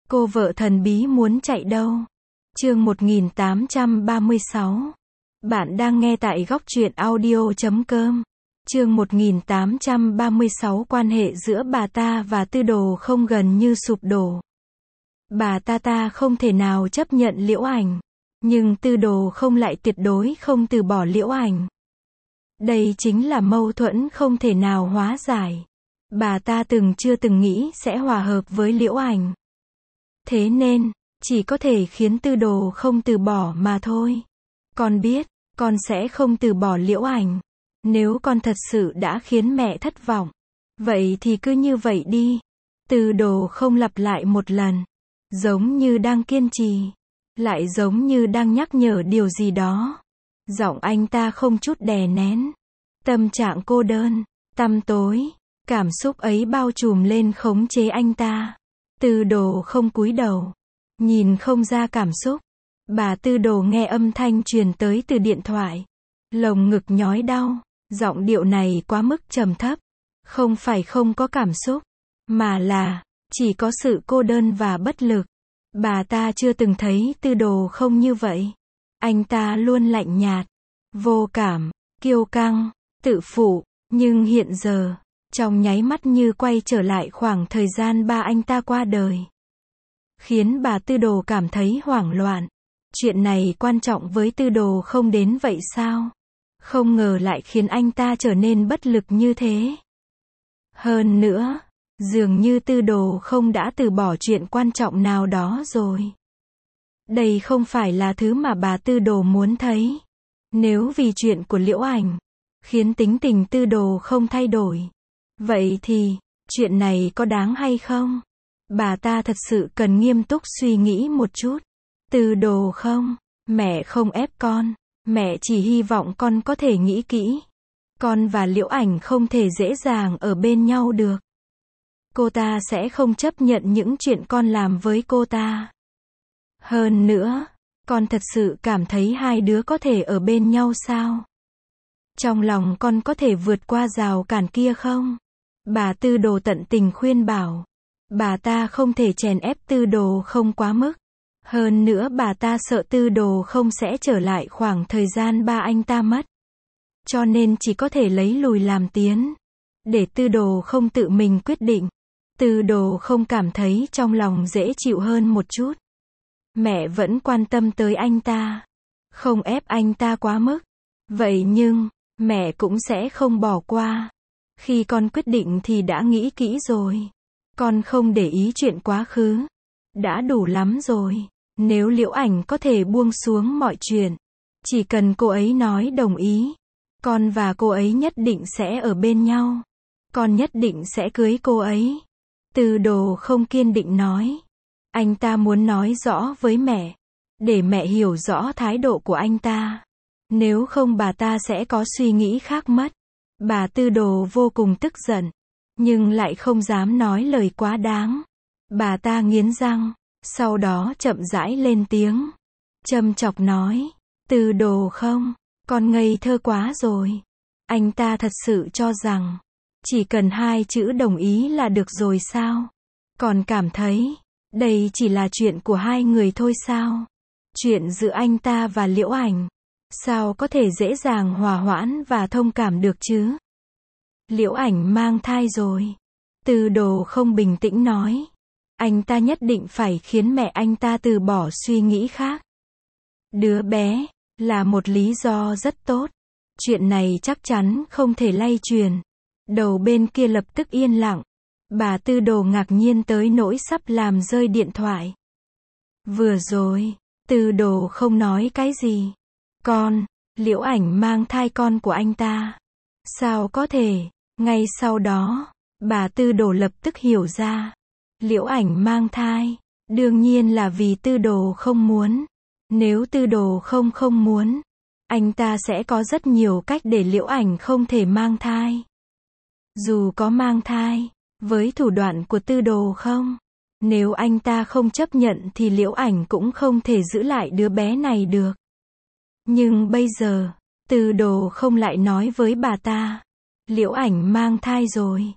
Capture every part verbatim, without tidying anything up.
Cô vợ thần bí muốn chạy đâu? Chương một nghìn tám trăm ba mươi sáu. Bạn đang nghe tại góc truyện audio chấm com. Chương một nghìn tám trăm ba mươi sáu. Quan hệ giữa bà ta và Tư Đồ không gần như sụp đổ. Bà ta ta không thể nào chấp nhận Liễu Ảnh, nhưng Tư Đồ không lại tuyệt đối không từ bỏ Liễu Ảnh. Đây chính là mâu thuẫn không thể nào hóa giải. Bà ta từng chưa từng nghĩ sẽ hòa hợp với Liễu Ảnh. Thế nên, chỉ có thể khiến Tư Đồ không từ bỏ mà thôi. Con biết, con sẽ không từ bỏ Liễu Ảnh. Nếu con thật sự đã khiến mẹ thất vọng, vậy thì cứ như vậy đi. Tư Đồ không lặp lại một lần, giống như đang kiên trì, lại giống như đang nhắc nhở điều gì đó. Giọng anh ta không chút đè nén. Tâm trạng cô đơn, tăm tối, cảm xúc ấy bao trùm lên khống chế anh ta. Tư Đồ không cúi đầu, nhìn không ra cảm xúc. Bà Tư Đồ nghe âm thanh truyền tới từ điện thoại, lồng ngực nhói đau. Giọng điệu này quá mức trầm thấp, không phải không có cảm xúc, mà là chỉ có sự cô đơn và bất lực. Bà ta chưa từng thấy Tư Đồ không như vậy. Anh ta luôn lạnh nhạt, vô cảm, kiêu căng, tự phụ, nhưng hiện giờ, trong nháy mắt như quay trở lại khoảng thời gian ba anh ta qua đời. Khiến bà Tư Đồ cảm thấy hoảng loạn. Chuyện này quan trọng với Tư Đồ không đến vậy sao? Không ngờ lại khiến anh ta trở nên bất lực như thế. Hơn nữa, dường như Tư Đồ không đã từ bỏ chuyện quan trọng nào đó rồi. Đây không phải là thứ mà bà Tư Đồ muốn thấy. Nếu vì chuyện của Liễu Ảnh khiến tính tình Tư Đồ không thay đổi, vậy thì, chuyện này có đáng hay không? Bà ta thật sự cần nghiêm túc suy nghĩ một chút. Tư Đồ không, mẹ không ép con. Mẹ chỉ hy vọng con có thể nghĩ kỹ. Con và Liễu Ảnh không thể dễ dàng ở bên nhau được. Cô ta sẽ không chấp nhận những chuyện con làm với cô ta. Hơn nữa, con thật sự cảm thấy hai đứa có thể ở bên nhau sao? Trong lòng con có thể vượt qua rào cản kia không? Bà Tư Đồ tận tình khuyên bảo. Bà ta không thể chèn ép Tư Đồ không quá mức. Hơn nữa bà ta sợ Tư Đồ không sẽ trở lại khoảng thời gian ba anh ta mất. Cho nên chỉ có thể lấy lùi làm tiến. Để Tư Đồ không tự mình quyết định. Tư Đồ không cảm thấy trong lòng dễ chịu hơn một chút. Mẹ vẫn quan tâm tới anh ta. Không ép anh ta quá mức. Vậy nhưng, mẹ cũng sẽ không bỏ qua. Khi con quyết định thì đã nghĩ kỹ rồi. Con không để ý chuyện quá khứ. Đã đủ lắm rồi. Nếu Liễu Ảnh có thể buông xuống mọi chuyện, chỉ cần cô ấy nói đồng ý, con và cô ấy nhất định sẽ ở bên nhau. Con nhất định sẽ cưới cô ấy. Tư Đồ không kiên định nói. Anh ta muốn nói rõ với mẹ, để mẹ hiểu rõ thái độ của anh ta. Nếu không bà ta sẽ có suy nghĩ khác mất. Bà Tư Đồ vô cùng tức giận, nhưng lại không dám nói lời quá đáng. Bà ta nghiến răng, sau đó chậm rãi lên tiếng, châm chọc nói. Tư Đồ không, con ngây thơ quá rồi. Anh ta thật sự cho rằng, chỉ cần hai chữ đồng ý là được rồi sao? Còn cảm thấy, đây chỉ là chuyện của hai người thôi sao? Chuyện giữa anh ta và Liễu Ảnh, sao có thể dễ dàng hòa hoãn và thông cảm được chứ? Liễu Ảnh mang thai rồi. Tư Đồ không bình tĩnh nói. Anh ta nhất định phải khiến mẹ anh ta từ bỏ suy nghĩ khác. Đứa bé, là một lý do rất tốt. Chuyện này chắc chắn không thể lay truyền. Đầu bên kia lập tức yên lặng. Bà Tư Đồ ngạc nhiên tới nỗi sắp làm rơi điện thoại. Vừa rồi, Tư Đồ không nói cái gì. Con, Liễu Ảnh mang thai con của anh ta. Sao có thể? Ngay sau đó, bà Tư Đồ lập tức hiểu ra. Liễu Ảnh mang thai, đương nhiên là vì Tư Đồ không muốn. Nếu Tư Đồ không không muốn, anh ta sẽ có rất nhiều cách để Liễu Ảnh không thể mang thai. Dù có mang thai, với thủ đoạn của Tư Đồ không, nếu anh ta không chấp nhận thì Liễu Ảnh cũng không thể giữ lại đứa bé này được. Nhưng bây giờ, Tư Đồ không lại nói với bà ta, Liễu Ảnh mang thai rồi.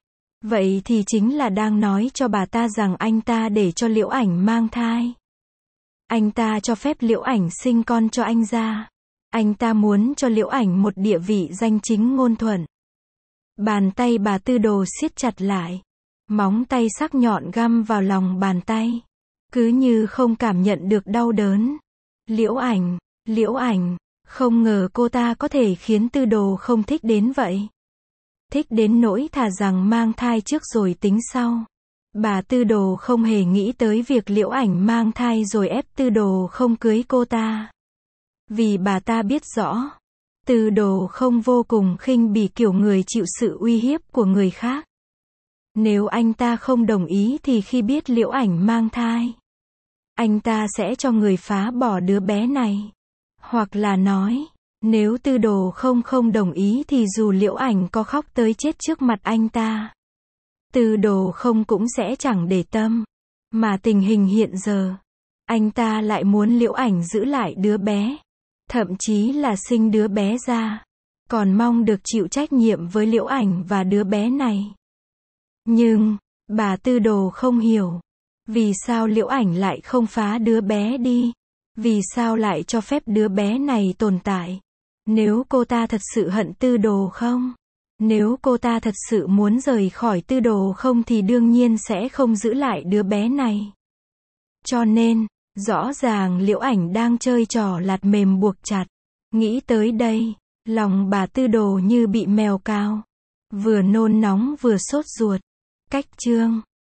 Vậy thì chính là đang nói cho bà ta rằng anh ta để cho Liễu Ảnh mang thai. Anh ta cho phép Liễu Ảnh sinh con cho anh ra. Anh ta muốn cho Liễu Ảnh một địa vị danh chính ngôn thuận. Bàn tay bà Tư Đồ siết chặt lại. Móng tay sắc nhọn găm vào lòng bàn tay. Cứ như không cảm nhận được đau đớn. Liễu Ảnh, Liễu Ảnh, không ngờ cô ta có thể khiến Tư Đồ không thích đến vậy. Thích đến nỗi thà rằng mang thai trước rồi tính sau. Bà Tư Đồ không hề nghĩ tới việc Liễu Ảnh mang thai rồi ép Tư Đồ không cưới cô ta. Vì bà ta biết rõ, Tư Đồ không vô cùng khinh bỉ kiểu người chịu sự uy hiếp của người khác. Nếu anh ta không đồng ý thì khi biết Liễu Ảnh mang thai, anh ta sẽ cho người phá bỏ đứa bé này. Hoặc là nói, nếu Tư Đồ không không đồng ý thì dù Liễu Ảnh có khóc tới chết trước mặt anh ta, Tư Đồ không cũng sẽ chẳng để tâm. Mà tình hình hiện giờ, anh ta lại muốn Liễu Ảnh giữ lại đứa bé. Thậm chí là sinh đứa bé ra. Còn mong được chịu trách nhiệm với Liễu Ảnh và đứa bé này. Nhưng, bà Tư Đồ không hiểu. Vì sao Liễu Ảnh lại không phá đứa bé đi? Vì sao lại cho phép đứa bé này tồn tại? Nếu cô ta thật sự hận Tư Đồ không? Nếu cô ta thật sự muốn rời khỏi Tư Đồ không thì đương nhiên sẽ không giữ lại đứa bé này. Cho nên, rõ ràng Liễu Ảnh đang chơi trò lạt mềm buộc chặt. Nghĩ tới đây, lòng bà Tư Đồ như bị mèo cào. Vừa nôn nóng vừa sốt ruột. Cách chương